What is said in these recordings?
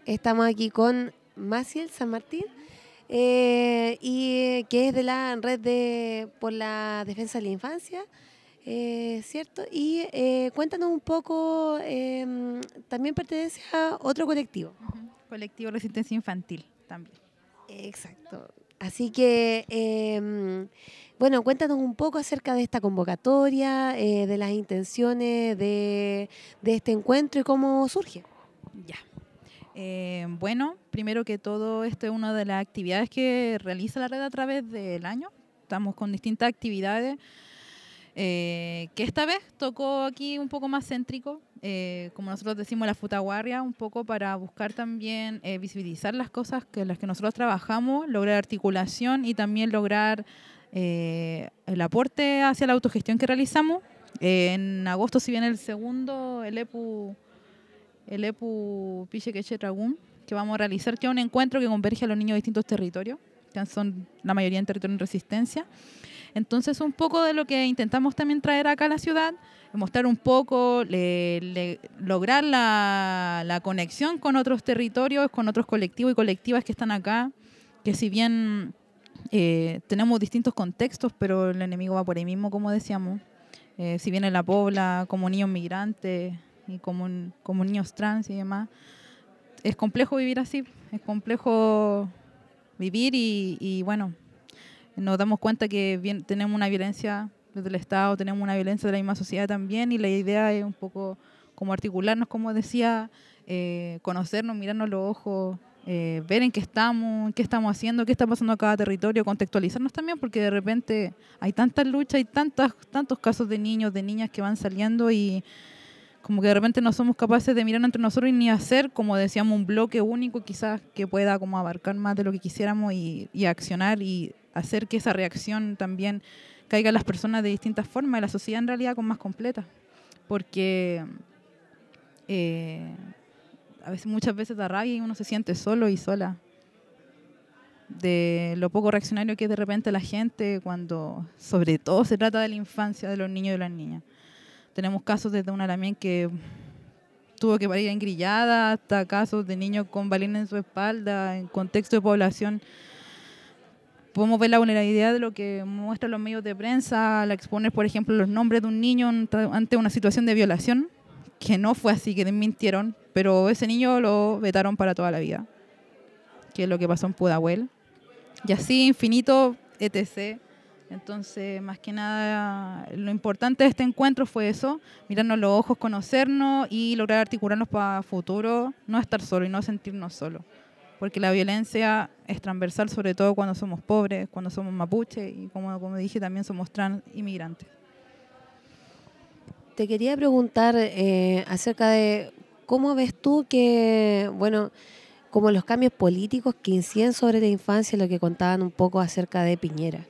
Estamos aquí con Maciel San Martín, y que es de la red por la defensa de la infancia, ¿cierto? Y cuéntanos un poco, también pertenece a otro colectivo. Colectivo Resistencia Infantil también. Exacto. Así que, bueno, cuéntanos un poco acerca de esta convocatoria, de las intenciones de este encuentro y cómo surge. Ya. Bueno, primero que todo, esto es una de las actividades que realiza la red a través del año. Estamos con distintas actividades que esta vez tocó aquí un poco más céntrico, como nosotros decimos la futaguarria, un poco para buscar también visibilizar las cosas que las que nosotros trabajamos, lograr articulación y también lograr el aporte hacia la autogestión que realizamos. En agosto, si viene el segundo, el EPU Piche Tragún, que vamos a realizar, que es un encuentro que converge a los niños de distintos territorios, que son la mayoría en territorio en resistencia. Entonces, un poco de lo que intentamos también traer acá a la ciudad, mostrar un poco, lograr la conexión con otros territorios, con otros colectivos y colectivas que están acá, que si bien tenemos distintos contextos, pero el enemigo va por ahí mismo, como decíamos. Si bien en la pobla, como niños migrantes y como niños trans y demás, es complejo vivir así, es complejo vivir y bueno, nos damos cuenta que tenemos una violencia desde el Estado, tenemos una violencia de la misma sociedad también, y la idea es un poco como articularnos, como decía, conocernos, mirarnos los ojos, ver en qué estamos haciendo, qué está pasando a cada territorio, contextualizarnos también, porque de repente hay tantas luchas, hay tantos casos de niños, de niñas que van saliendo y como que de repente no somos capaces de mirar entre nosotros y ni hacer, como decíamos, un bloque único quizás que pueda como abarcar más de lo que quisiéramos y accionar y hacer que esa reacción también caiga a las personas de distintas formas, y la sociedad en realidad con más completa. Porque muchas veces da rabia y uno se siente solo y sola de lo poco reaccionario que es de repente la gente cuando sobre todo se trata de la infancia, de los niños y de las niñas. Tenemos casos desde una también que tuvo que parir engrillada, hasta casos de niños con balines en su espalda, en contexto de población. Podemos ver la vulnerabilidad de lo que muestran los medios de prensa al exponer, por ejemplo, los nombres de un niño ante una situación de violación, que no fue así, que desmintieron, pero ese niño lo vetaron para toda la vida, que es lo que pasó en Pudahuel. Y así, infinito, etc. Entonces, más que nada, lo importante de este encuentro fue eso, mirarnos los ojos, conocernos y lograr articularnos para futuro, no estar solos y no sentirnos solos. Porque la violencia es transversal, sobre todo cuando somos pobres, cuando somos mapuche y como dije, también somos trans inmigrantes. Te quería preguntar acerca de cómo ves tú que, bueno, como los cambios políticos que inciden sobre la infancia, lo que contaban un poco acerca de Piñera.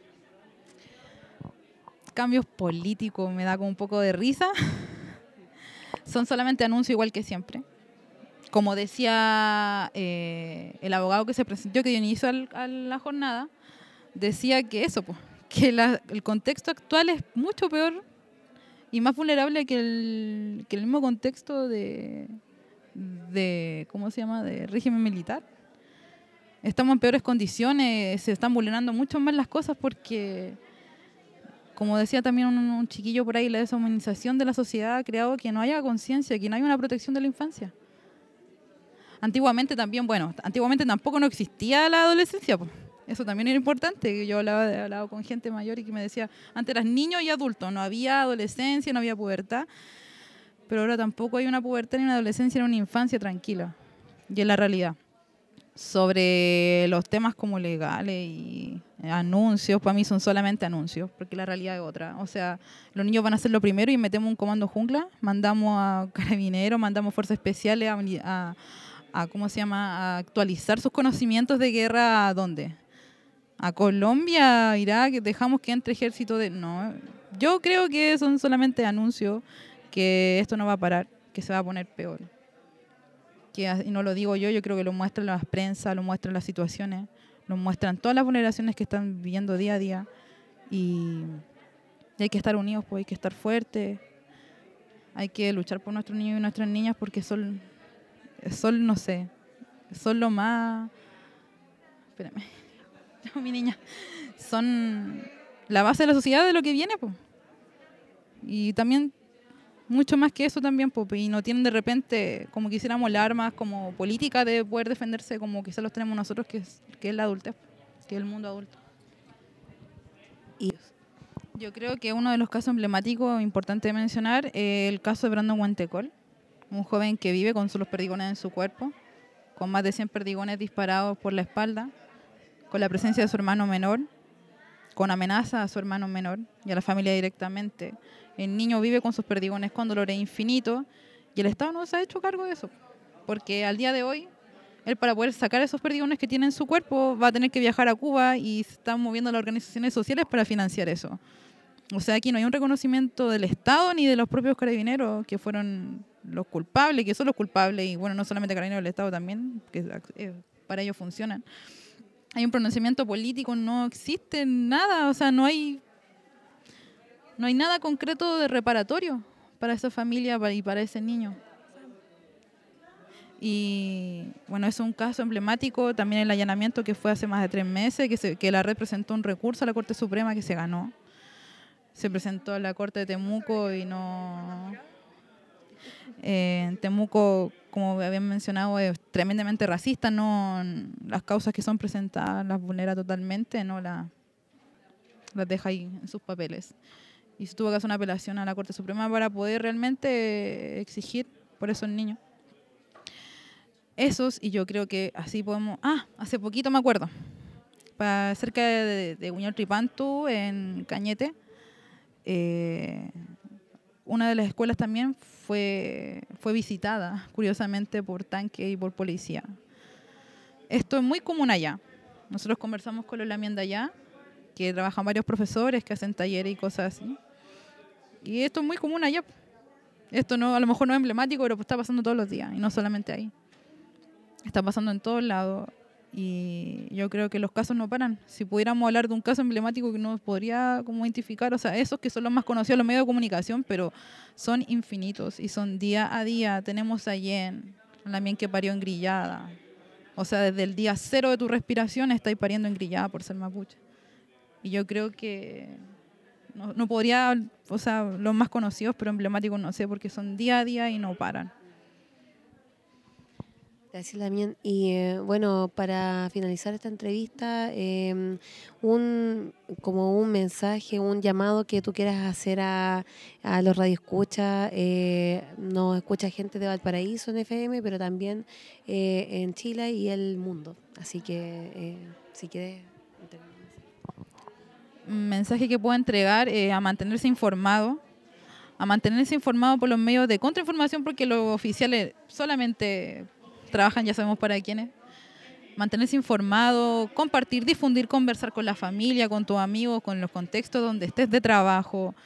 Cambios políticos me da como un poco de risa. Son solamente anuncios igual que siempre. Como decía el abogado que se presentó, que dio inicio a la jornada, decía que eso, pues, que el contexto actual es mucho peor y más vulnerable que el mismo contexto de ¿cómo se llama?, de régimen militar. Estamos en peores condiciones, se están vulnerando mucho más las cosas porque, como decía también un chiquillo por ahí, la deshumanización de la sociedad ha creado que no haya conciencia, que no haya una protección de la infancia. Antiguamente tampoco no existía la adolescencia, pues. Eso también era importante. Yo hablaba con gente mayor y que me decía, antes eras niño y adulto, no había adolescencia, no había pubertad, pero ahora tampoco hay una pubertad ni una adolescencia, ni una infancia tranquila. Y es la realidad. Sobre los temas como legales y anuncios, para mí son solamente anuncios, porque la realidad es otra. O sea, los niños van a hacer lo primero y metemos un comando jungla, mandamos a carabineros, mandamos fuerzas especiales a ¿cómo se llama?, a actualizar sus conocimientos de guerra. ¿A dónde? A Colombia, a Irak, dejamos que entre ejército de... No, yo creo que son solamente anuncios, que esto no va a parar, que se va a poner peor. Y no lo digo yo creo que lo muestran las prensas, lo muestran las situaciones, lo muestran todas las vulneraciones que están viviendo día a día. Y hay que estar unidos, pues hay que estar fuertes, hay que luchar por nuestros niños y nuestras niñas porque son no sé, son lo más... Espérame, mi niña. Son la base de la sociedad de lo que viene, pues. Y también, mucho más que eso también, pues. Y no tienen de repente, como quisiéramos, las armas como política de poder defenderse como quizás los tenemos nosotros, que es la adultez, que es el mundo adulto. Y Yo creo que uno de los casos emblemáticos importante de mencionar es el caso de Brandon Huentecol, un joven que vive con los perdigones en su cuerpo, con más de 100 perdigones disparados por la espalda, con la presencia de su hermano menor, con amenaza a su hermano menor y a la familia directamente. El niño vive con sus perdigones con dolores infinitos y el Estado no se ha hecho cargo de eso, porque al día de hoy, él para poder sacar esos perdigones que tiene en su cuerpo va a tener que viajar a Cuba y se están moviendo las organizaciones sociales para financiar eso. O sea, aquí no hay un reconocimiento del Estado ni de los propios carabineros, que fueron los culpables, que son los culpables, y bueno, no solamente carabineros del Estado también, que para ellos funcionan. Hay un pronunciamiento político, no existe nada, o sea, no hay nada concreto de reparatorio para esa familia y para ese niño. Y bueno, es un caso emblemático, también el allanamiento que fue hace más de 3 meses, que la red presentó un recurso a la Corte Suprema que se ganó. Se presentó a la Corte de Temuco y no... Temuco, como habían mencionado, es tremendamente racista, no las causas que son presentadas las vulnera totalmente, no las deja ahí en sus papeles. Y se tuvo que hacer una apelación a la Corte Suprema para poder realmente exigir por esos niños. Esos, y yo creo que así podemos... hace poquito me acuerdo, cerca de Huñol-Tripantu, en Cañete, una de las escuelas también fue visitada, curiosamente, por tanque y por policía. Esto es muy común allá. Nosotros conversamos con los Lamien de allá, que trabajan varios profesores que hacen talleres y cosas así. Y esto es muy común allá. Esto no, a lo mejor no es emblemático, pero está pasando todos los días, y no solamente ahí. Está pasando en todos lados. Y yo creo que los casos no paran. Si pudiéramos hablar de un caso emblemático que nos podría como identificar, o sea, esos que son los más conocidos en los medios de comunicación, pero son infinitos y son día a día. Tenemos a Yen, también que parió engrillada. O sea, desde el día 0 de tu respiración estáis pariendo engrillada por ser mapuche. Y yo creo que no podría, o sea, los más conocidos, pero emblemáticos no sé, porque son día a día y no paran. Gracias, Lamien. Y bueno, para finalizar esta entrevista, como un mensaje, un llamado que tú quieras hacer a los radioescuchas. Nos escucha gente de Valparaíso en FM, pero también en Chile y el mundo. Así que, si quieres... Un mensaje que puedo entregar a mantenerse informado por los medios de contrainformación, porque los oficiales solamente trabajan, ya sabemos para quiénes. Mantenerse informado, compartir, difundir, conversar con la familia, con tus amigos, con los contextos donde estés de trabajo,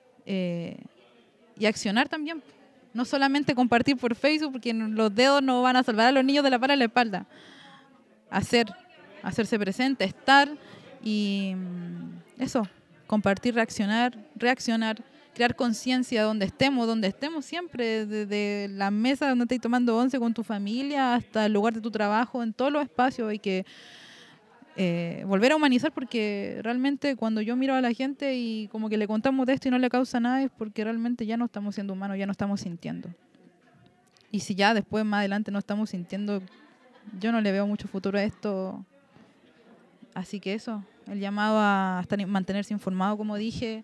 y accionar también. No solamente compartir por Facebook, porque los dedos no van a salvar a los niños de la bala en la espalda. Hacerse presente, estar y eso, compartir, reaccionar, crear conciencia donde estemos siempre, desde la mesa donde estés tomando once con tu familia hasta el lugar de tu trabajo, en todos los espacios. Hay que volver a humanizar, porque realmente cuando yo miro a la gente y como que le contamos de esto y no le causa nada, es porque realmente ya no estamos siendo humanos, ya no estamos sintiendo. Y si ya después, más adelante, no estamos sintiendo, yo no le veo mucho futuro a esto. Así que eso, el llamado a mantenerse informado, como dije,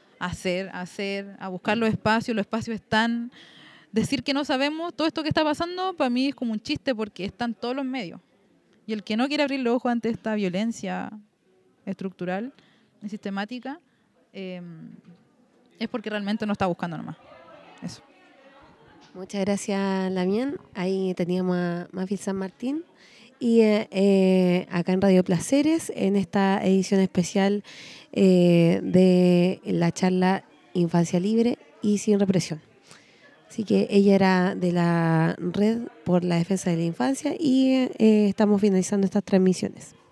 a buscar los espacios están. Decir que no sabemos todo esto que está pasando, para mí es como un chiste, porque están todos los medios. Y el que no quiere abrir los ojos ante esta violencia estructural y sistemática, es porque realmente no está buscando nomás. Eso. Muchas gracias, Lamien. Ahí teníamos a Mafil San Martín. Y acá en Radio Placeres, en esta edición especial de la charla Infancia Libre y Sin Represión. Así que ella era de la Red por la Defensa de la Infancia y estamos finalizando estas transmisiones.